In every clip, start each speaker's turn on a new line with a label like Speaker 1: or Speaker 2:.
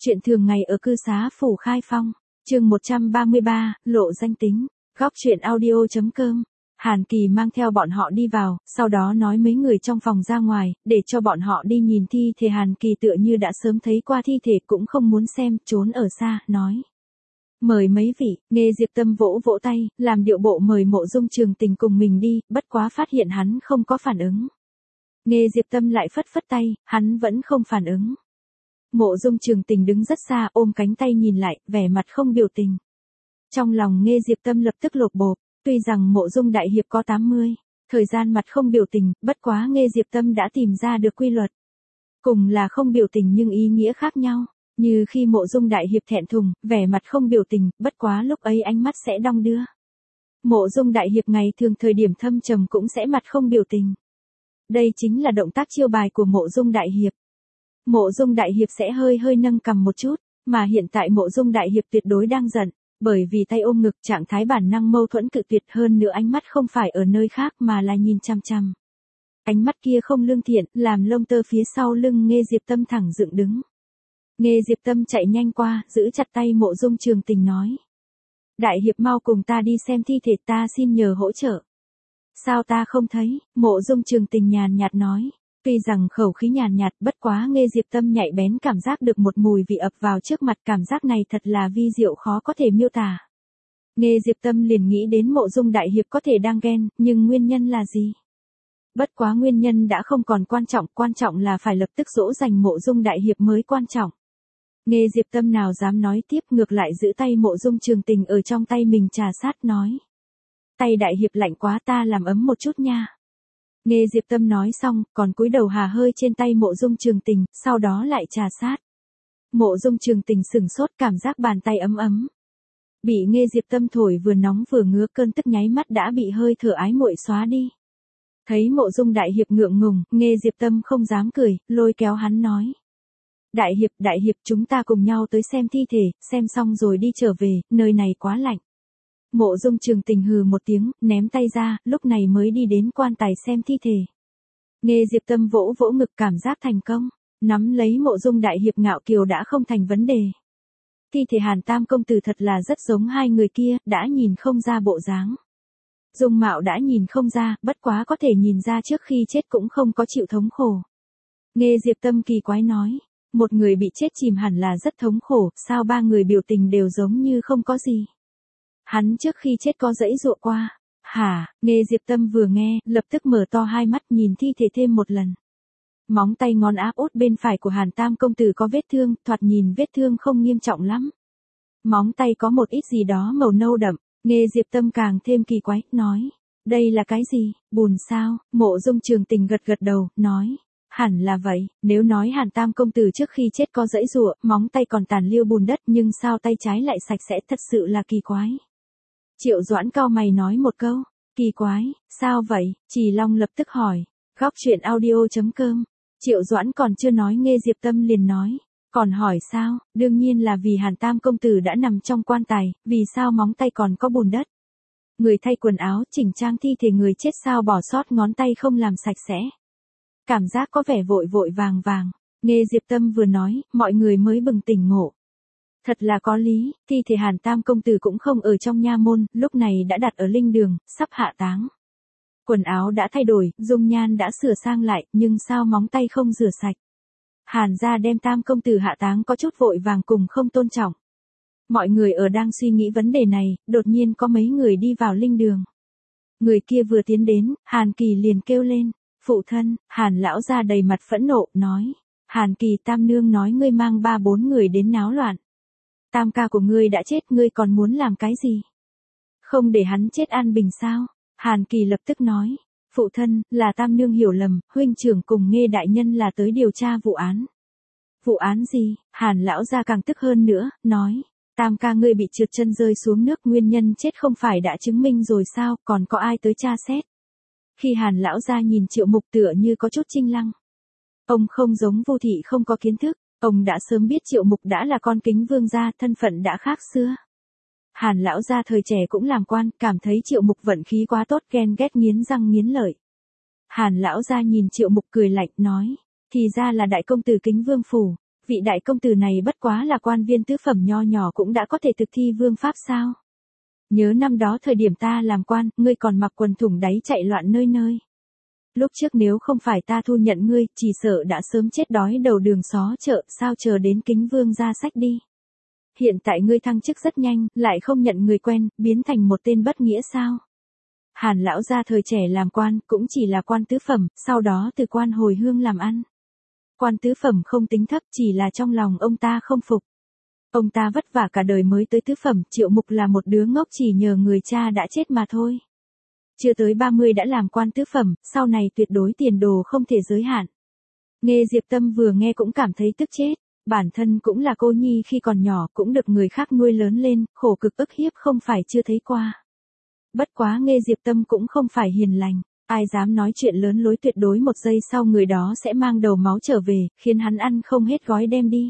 Speaker 1: Chuyện thường ngày ở cư xá phủ Khai Phong, chương 133, lộ danh tính, góc chuyện audio.com. Hàn Kỳ mang theo bọn họ đi vào, sau đó nói mấy người trong phòng ra ngoài, để cho bọn họ đi nhìn thi thể. Hàn Kỳ tựa như đã sớm thấy qua thi thể cũng không muốn xem, trốn ở xa, nói. Mời mấy vị. Nghe Diệp Tâm vỗ vỗ tay, làm điệu bộ mời Mộ Dung Trường Tình cùng mình đi, bất quá phát hiện hắn không có phản ứng. Nghe Diệp Tâm lại phất phất tay, hắn vẫn không phản ứng. Mộ Dung Trường Tình đứng rất xa, ôm cánh tay nhìn lại, vẻ mặt không biểu tình. Trong lòng Nghe Diệp Tâm lập tức lột bột, tuy rằng Mộ Dung đại hiệp có 80, thời gian mặt không biểu tình, bất quá Nghe Diệp Tâm đã tìm ra được quy luật. Cùng là không biểu tình nhưng ý nghĩa khác nhau, như khi Mộ Dung đại hiệp thẹn thùng, vẻ mặt không biểu tình, bất quá lúc ấy ánh mắt sẽ đong đưa. Mộ Dung đại hiệp ngày thường thời điểm thâm trầm cũng sẽ mặt không biểu tình. Đây chính là động tác chiêu bài của Mộ Dung đại hiệp. Mộ Dung đại hiệp sẽ hơi hơi nâng cằm một chút, mà hiện tại Mộ Dung đại hiệp tuyệt đối đang giận, bởi vì tay ôm ngực, trạng thái bản năng mâu thuẫn cự tuyệt, hơn nữa ánh mắt không phải ở nơi khác mà là nhìn chằm chằm. Ánh mắt kia không lương thiện, làm lông tơ phía sau lưng Nghe Diệp Tâm thẳng dựng đứng. Nghe Diệp Tâm chạy nhanh qua, giữ chặt tay Mộ Dung Trường Tình nói. Đại hiệp mau cùng ta đi xem thi thể, ta xin nhờ hỗ trợ. Sao ta không thấy? Mộ Dung Trường Tình nhàn nhạt nói. Tuy rằng khẩu khí nhàn nhạt, bất quá Nghe Diệp Tâm nhạy bén cảm giác được một mùi vị ập vào trước mặt, cảm giác này thật là vi diệu khó có thể miêu tả. Nghe Diệp Tâm liền nghĩ đến Mộ Dung đại hiệp có thể đang ghen, nhưng nguyên nhân là gì? Bất quá nguyên nhân đã không còn quan trọng là phải lập tức dỗ dành Mộ Dung đại hiệp mới quan trọng. Nghe Diệp Tâm nào dám nói tiếp, ngược lại giữ tay Mộ Dung Trường Tình ở trong tay mình trà sát nói. Tay đại hiệp lạnh quá, ta làm ấm một chút nha. Nghe Diệp Tâm nói xong, còn cúi đầu hà hơi trên tay Mộ Dung Trường Tình, sau đó lại trà sát. Mộ Dung Trường Tình sửng sốt, cảm giác bàn tay ấm ấm. Bị Nghe Diệp Tâm thổi vừa nóng vừa ngứa, cơn tức nháy mắt đã bị hơi thở ái muội xóa đi. Thấy Mộ Dung đại hiệp ngượng ngùng, Nghe Diệp Tâm không dám cười, lôi kéo hắn nói. Đại hiệp, chúng ta cùng nhau tới xem thi thể, xem xong rồi đi trở về, nơi này quá lạnh. Mộ Dung Trường Tình hừ một tiếng, ném tay ra, lúc này mới đi đến quan tài xem thi thể. Nghe Diệp Tâm vỗ vỗ ngực, cảm giác thành công, nắm lấy Mộ Dung đại hiệp ngạo kiều đã không thành vấn đề. Thi thể Hàn Tam công tử thật là rất giống hai người kia, đã nhìn không ra bộ dáng. Dung mạo đã nhìn không ra, bất quá có thể nhìn ra trước khi chết cũng không có chịu thống khổ. Nghe Diệp Tâm kỳ quái nói, một người bị chết chìm hẳn là rất thống khổ, sao ba người biểu tình đều giống như không có gì. Hắn trước khi chết có giãy giụa qua. Hả? Nghe Diệp Tâm vừa nghe, lập tức mở to hai mắt nhìn thi thể thêm một lần. Móng tay ngón áp út bên phải của Hàn Tam công tử có vết thương, thoạt nhìn vết thương không nghiêm trọng lắm. Móng tay có một ít gì đó màu nâu đậm. Nghe Diệp Tâm càng thêm kỳ quái, nói. Đây là cái gì? Bùn sao? Mộ Dung Trường Tình gật gật đầu, nói. Hẳn là vậy, nếu nói Hàn Tam công tử trước khi chết có giãy giụa, móng tay còn tàn lưu bùn đất, nhưng sao tay trái lại sạch sẽ, thật sự là kỳ quái. Triệu Doãn cau mày nói một câu, kỳ quái, sao vậy? Trì Long lập tức hỏi, góc chuyện audio.com. Triệu Doãn còn chưa nói Nghe Diệp Tâm liền nói, còn hỏi sao? Đương nhiên là vì Hàn Tam công tử đã nằm trong quan tài, vì sao móng tay còn có bùn đất? Người thay quần áo, chỉnh trang thi thể người chết sao bỏ sót ngón tay không làm sạch sẽ? Cảm giác có vẻ vội vội vàng vàng. Nghe Diệp Tâm vừa nói, mọi người mới bừng tỉnh ngộ. Thật là có lý, thi thể Hàn Tam công tử cũng không ở trong nha môn, lúc này đã đặt ở linh đường, sắp hạ táng. Quần áo đã thay đổi, dung nhan đã sửa sang lại, nhưng sao móng tay không rửa sạch? Hàn gia đem Tam công tử hạ táng có chút vội vàng cùng không tôn trọng. Mọi người ở đang suy nghĩ vấn đề này, đột nhiên có mấy người đi vào linh đường. Người kia vừa tiến đến, Hàn Kỳ liền kêu lên. Phụ thân. Hàn lão gia đầy mặt phẫn nộ, nói. Hàn Kỳ, Tam nương nói ngươi mang 3-4 người đến náo loạn. Tam ca của ngươi đã chết, ngươi còn muốn làm cái gì? Không để hắn chết an bình sao? Hàn Kỳ lập tức nói. Phụ thân, là Tam nương hiểu lầm, huynh trưởng cùng Nghe đại nhân là tới điều tra vụ án. Vụ án gì? Hàn lão gia càng tức hơn nữa, nói. Tam ca ngươi bị trượt chân rơi xuống nước, nguyên nhân chết không phải đã chứng minh rồi sao, còn có ai tới tra xét? Khi Hàn lão gia nhìn Triệu Mục tựa như có chút chinh lăng. Ông không giống Vu thị không có kiến thức, ông đã sớm biết Triệu Mục đã là con Kính Vương gia, thân phận đã khác xưa. Hàn lão gia thời trẻ cũng làm quan, cảm thấy Triệu Mục vận khí quá tốt, ghen ghét nghiến răng nghiến lợi. Hàn lão gia nhìn Triệu Mục cười lạnh, nói, thì ra là đại công tử Kính Vương phủ, Vị đại công tử này bất quá là quan viên tứ phẩm nho nhỏ cũng đã có thể thực thi vương pháp sao? Nhớ năm đó thời điểm ta làm quan, ngươi còn mặc quần thủng đáy chạy loạn nơi nơi. Lúc trước nếu không phải ta thu nhận ngươi, chỉ sợ đã sớm chết đói đầu đường xó chợ, sao chờ đến Kính Vương ra sách đi. Hiện tại ngươi thăng chức rất nhanh, lại không nhận người quen, biến thành một tên bất nghĩa sao? Hàn lão gia thời trẻ làm quan, cũng chỉ là quan tứ phẩm, sau đó từ quan hồi hương làm ăn. Quan tứ phẩm không tính thấp, chỉ là trong lòng ông ta không phục. Ông ta vất vả cả đời mới tới tứ phẩm, Triệu Mục là một đứa ngốc chỉ nhờ người cha đã chết mà thôi. Chưa tới 30 đã làm quan tứ phẩm, sau này tuyệt đối tiền đồ không thể giới hạn. Nghe Diệp Tâm vừa nghe cũng cảm thấy tức chết, bản thân cũng là cô nhi khi còn nhỏ, cũng được người khác nuôi lớn lên, khổ cực ức hiếp không phải chưa thấy qua. Bất quá nghe Diệp Tâm cũng không phải hiền lành, ai dám nói chuyện lớn lối tuyệt đối một giây sau người đó sẽ mang đầu máu trở về, khiến hắn ăn không hết gói đem đi.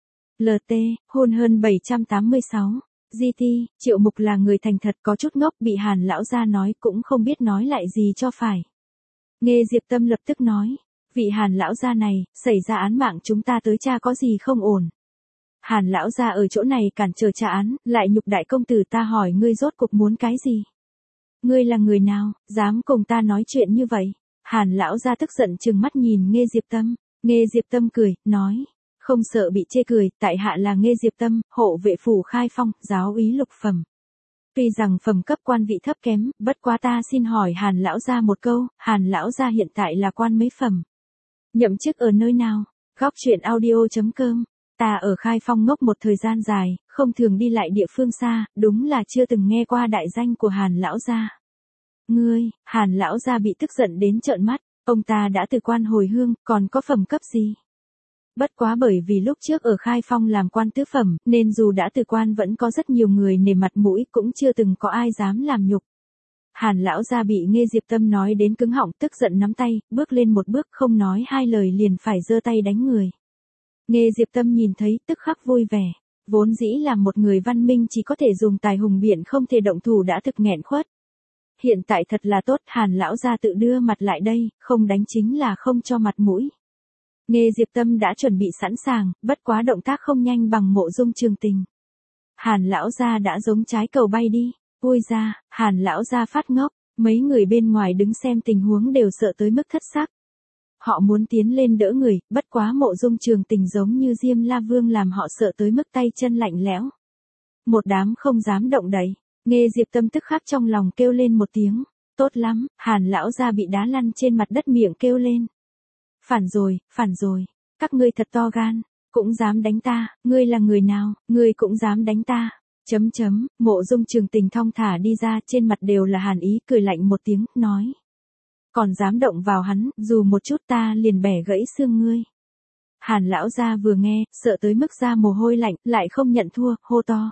Speaker 1: LT, hôn hơn 786. GT, Triệu Mục là người thành thật có chút ngốc, bị Hàn lão gia nói cũng không biết nói lại gì cho phải. Nghe Diệp Tâm lập tức nói, vị Hàn lão gia này, xảy ra án mạng chúng ta tới tra có gì không ổn. Hàn lão gia ở chỗ này cản trở tra án, lại nhục đại công tử, ta hỏi ngươi rốt cuộc muốn cái gì? Ngươi là người nào, dám cùng ta nói chuyện như vậy? Hàn lão gia tức giận trừng mắt nhìn Nghe Diệp Tâm. Nghe Diệp Tâm cười, nói, không sợ bị chê cười, tại hạ là Nghe Diệp Tâm, hộ vệ phủ Khai Phong, giáo úy lục phẩm. Tuy rằng phẩm cấp quan vị thấp kém, bất quá ta xin hỏi Hàn lão gia một câu, Hàn lão gia hiện tại là quan mấy phẩm? Nhậm chức ở nơi nào? Góc truyện audio.com. Ta ở Khai Phong ngốc một thời gian dài, không thường đi lại địa phương xa, đúng là chưa từng nghe qua đại danh của Hàn lão gia. Ngươi, Hàn lão gia bị tức giận đến trợn mắt, ông ta đã từ quan hồi hương, còn có phẩm cấp gì? Bất quá bởi vì lúc trước ở Khai Phong làm quan tứ phẩm, nên dù đã từ quan vẫn có rất nhiều người nể mặt mũi, cũng chưa từng có ai dám làm nhục. Hàn lão gia bị Nghe Diệp Tâm nói đến cứng họng, tức giận nắm tay, bước lên một bước không nói hai lời liền phải giơ tay đánh người. Nghe Diệp Tâm nhìn thấy, tức khắc vui vẻ. Vốn dĩ là một người văn minh chỉ có thể dùng tài hùng biện không thể động thủ đã thực nghẹn khuất. Hiện tại thật là tốt, Hàn lão gia tự đưa mặt lại đây, không đánh chính là không cho mặt mũi. Nghe Diệp Tâm đã chuẩn bị sẵn sàng, bất quá động tác không nhanh bằng Mộ Dung Trường Tình. Hàn lão gia đã giống trái cầu bay đi, vui ra, Hàn lão gia phát ngốc, mấy người bên ngoài đứng xem tình huống đều sợ tới mức thất sắc. Họ muốn tiến lên đỡ người, bất quá Mộ Dung Trường Tình giống như Diêm La Vương làm họ sợ tới mức tay chân lạnh lẽo. Một đám không dám động đậy, Nghe Diệp Tâm tức khắc trong lòng kêu lên một tiếng, tốt lắm, Hàn lão gia bị đá lăn trên mặt đất miệng kêu lên. Phản rồi, các ngươi thật to gan, cũng dám đánh ta, ngươi là người nào, ngươi cũng dám đánh ta. Mộ Dung Trường Tình thong thả đi ra, trên mặt đều là hàn ý, cười lạnh một tiếng, nói. Còn dám động vào hắn, dù một chút ta liền bẻ gãy xương ngươi. Hàn lão gia vừa nghe, sợ tới mức ra mồ hôi lạnh, lại không nhận thua, hô to.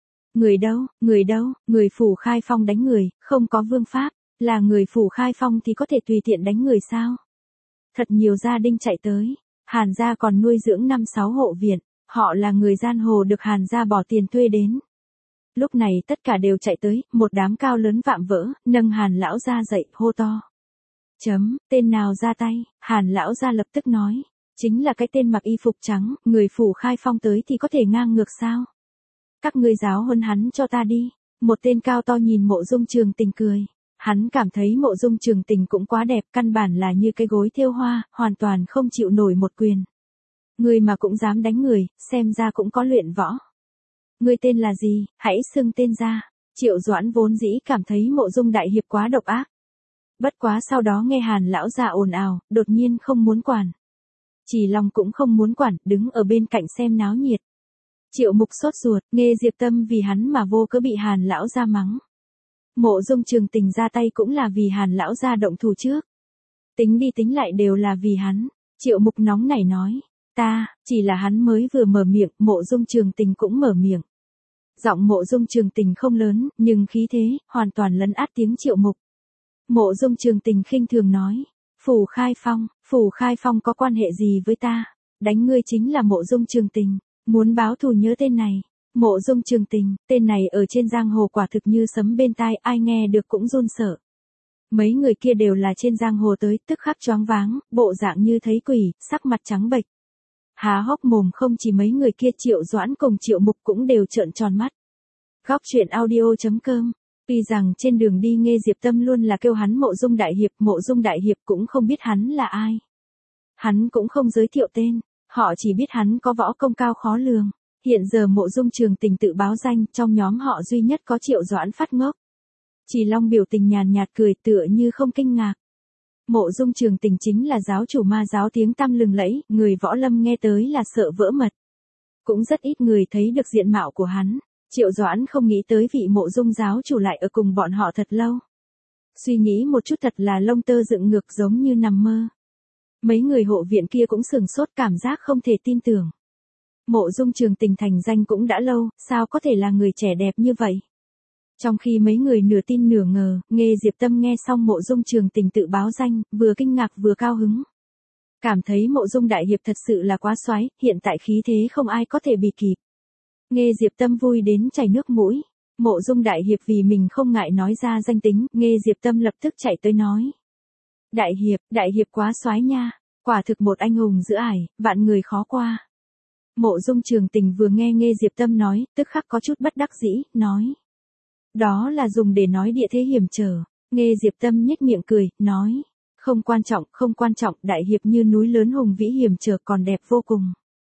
Speaker 1: Người đâu, người phủ Khai Phong đánh người, không có vương pháp, là người phủ Khai Phong thì có thể tùy tiện đánh người sao? Thật nhiều gia đình chạy tới, Hàn gia còn nuôi dưỡng 5-6 hộ viện, họ là người giang hồ được Hàn gia bỏ tiền thuê đến. Lúc này tất cả đều chạy tới, một đám cao lớn vạm vỡ, nâng Hàn lão gia dậy, hô to. Tên nào ra tay, Hàn lão gia lập tức nói, chính là cái tên mặc y phục trắng, người phủ Khai Phong tới thì có thể ngang ngược sao? Các ngươi giáo huấn hắn cho ta đi. Một tên cao to nhìn Mộ Dung Trường Tình cười. Hắn cảm thấy Mộ Dung Trường Tình cũng quá đẹp, căn bản là như cái gối thêu hoa, hoàn toàn không chịu nổi một quyền. Người mà cũng dám đánh người, xem ra cũng có luyện võ. Ngươi tên là gì, hãy xưng tên ra. Triệu Doãn vốn dĩ cảm thấy Mộ Dung đại hiệp quá độc ác. Bất quá sau đó nghe Hàn lão già ồn ào, đột nhiên không muốn quản. Chỉ lòng cũng không muốn quản, đứng ở bên cạnh xem náo nhiệt. Triệu Mục sốt ruột, Nghe Diệp Tâm vì hắn mà vô cớ bị Hàn lão gia mắng. Mộ Dung Trường Tình ra tay cũng là vì Hàn lão gia động thủ trước. Tính đi tính lại đều là vì hắn. Triệu Mục nóng nảy nói, chỉ là hắn mới vừa mở miệng, Mộ Dung Trường Tình cũng mở miệng. Giọng Mộ Dung Trường Tình không lớn, nhưng khí thế, hoàn toàn lấn át tiếng Triệu Mục. Mộ Dung Trường Tình khinh thường nói, Phủ Khai Phong có quan hệ gì với ta? Đánh ngươi chính là Mộ Dung Trường Tình, muốn báo thù nhớ tên này. Mộ Dung Trường Tình, tên này ở trên giang hồ quả thực như sấm bên tai, ai nghe được cũng run sợ. Mấy người kia đều là trên giang hồ tới, tức khắc choáng váng, bộ dạng như thấy quỷ, sắc mặt trắng bệch. Há hốc mồm, không chỉ mấy người kia, Triệu Doãn cùng Triệu Mục cũng đều trợn tròn mắt. Góc truyện audio.com. Tuy rằng trên đường đi Nghê Diệp Tâm luôn là kêu hắn Mộ Dung Đại Hiệp, Mộ Dung Đại Hiệp cũng không biết hắn là ai. Hắn cũng không giới thiệu tên, họ chỉ biết hắn có võ công cao khó lường. Hiện giờ Mộ Dung Trường Tình tự báo danh, trong nhóm họ duy nhất có Triệu Doãn phát ngốc. Chỉ Long biểu tình nhàn nhạt cười tựa như không kinh ngạc. Mộ Dung Trường Tình chính là giáo chủ ma giáo tiếng tăm lừng lẫy, người võ lâm nghe tới là sợ vỡ mật. Cũng rất ít người thấy được diện mạo của hắn. Triệu Doãn không nghĩ tới vị Mộ Dung giáo chủ lại ở cùng bọn họ thật lâu. Suy nghĩ một chút thật là lông tơ dựng ngược, giống như nằm mơ. Mấy người hộ viện kia cũng sửng sốt, cảm giác không thể tin tưởng. Mộ Dung Trường Tình thành danh cũng đã lâu, sao có thể là người trẻ đẹp như vậy? Trong khi mấy người nửa tin nửa ngờ, Nghê Diệp Tâm nghe xong Mộ Dung Trường Tình tự báo danh, vừa kinh ngạc vừa cao hứng. Cảm thấy Mộ Dung Đại Hiệp thật sự là quá soái, hiện tại khí thế không ai có thể bì kịp. Nghê Diệp Tâm vui đến chảy nước mũi. Mộ Dung Đại Hiệp vì mình không ngại nói ra danh tính, Nghê Diệp Tâm lập tức chạy tới nói. Đại Hiệp quá soái nha, quả thực một anh hùng giữa ải, vạn người khó qua. Mộ Dung Trường Tình vừa nghe Nghê Diệp Tâm nói, tức khắc có chút bất đắc dĩ, nói. Đó là dùng để nói địa thế hiểm trở. Nghê Diệp Tâm nhếch miệng cười, nói. Không quan trọng, Đại Hiệp như núi lớn hùng vĩ hiểm trở còn đẹp vô cùng.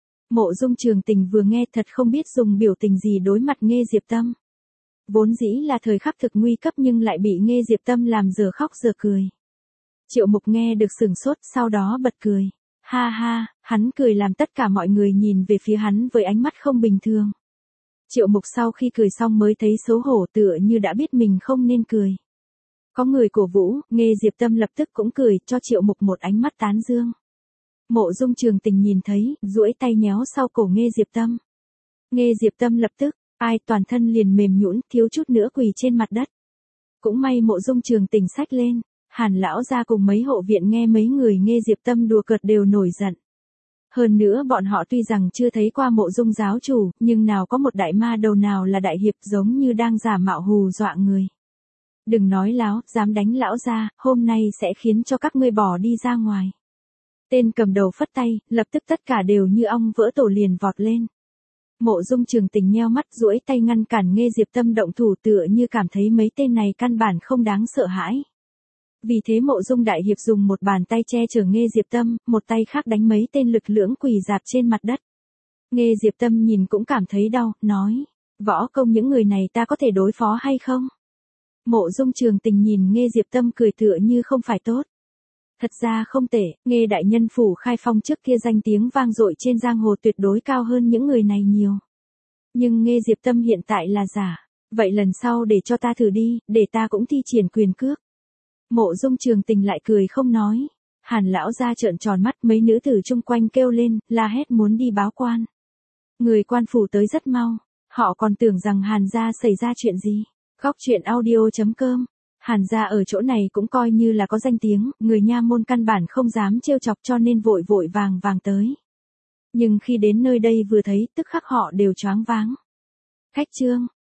Speaker 1: Mộ Dung Trường Tình vừa nghe thật không biết dùng biểu tình gì đối mặt Nghê Diệp Tâm. Vốn dĩ là thời khắc thực nguy cấp nhưng lại bị Nghê Diệp Tâm làm giờ khóc giờ cười. Triệu Mục nghe được sửng sốt, sau đó bật cười. Ha ha, hắn cười làm tất cả mọi người nhìn về phía hắn với ánh mắt không bình thường. Triệu Mục sau khi cười xong mới thấy xấu hổ, tựa như đã biết mình không nên cười. Có người cổ vũ, Nghê Diệp Tâm lập tức cũng cười, cho Triệu Mục một ánh mắt tán dương. Mộ Dung Trường Tình nhìn thấy, duỗi tay nhéo sau cổ Nghê Diệp Tâm. Nghê Diệp Tâm lập tức, toàn thân liền mềm nhũn, thiếu chút nữa quỳ trên mặt đất. Cũng may Mộ Dung Trường Tình xách lên. Hàn lão gia cùng mấy hộ viện nghe mấy người Nghê Diệp Tâm đùa cợt đều nổi giận. Hơn nữa bọn họ tuy rằng chưa thấy qua Mộ Dung giáo chủ, nhưng nào có một đại ma đầu nào là đại hiệp, giống như đang giả mạo hù dọa người. Đừng nói láo, dám đánh lão gia, hôm nay sẽ khiến cho các ngươi bỏ đi ra ngoài. Tên cầm đầu phất tay, lập tức tất cả đều như ong vỡ tổ liền vọt lên. Mộ Dung Trường Tình nheo mắt duỗi tay ngăn cản Nghê Diệp Tâm động thủ, tựa như cảm thấy mấy tên này căn bản không đáng sợ hãi. Vì thế Mộ Dung Đại Hiệp dùng một bàn tay che chở Nghê Diệp Tâm, một tay khác đánh mấy tên lực lưỡng quỳ rạp trên mặt đất. Nghê Diệp Tâm nhìn cũng cảm thấy đau, nói, võ công những người này ta có thể đối phó hay không? Mộ Dung Trường Tình nhìn Nghê Diệp Tâm cười tựa như không phải tốt. Thật ra không tệ, Nghê đại nhân phủ Khai Phong trước kia danh tiếng vang dội trên giang hồ tuyệt đối cao hơn những người này nhiều. Nhưng Nghê Diệp Tâm hiện tại là giả, vậy lần sau để cho ta thử đi, để ta cũng thi triển quyền cước. Mộ Dung Trường Tình lại cười không nói. Hàn lão gia trợn tròn mắt, mấy nữ tử chung quanh kêu lên, la hét muốn đi báo quan. Người quan phủ tới rất mau, họ còn tưởng rằng Hàn gia xảy ra chuyện gì. Góc truyện audio.com. Hàn gia ở chỗ này cũng coi như là có danh tiếng, người nha môn căn bản không dám trêu chọc cho nên vội vội vàng tới. Nhưng khi đến nơi đây vừa thấy, tức khắc họ đều choáng váng. Khách trương,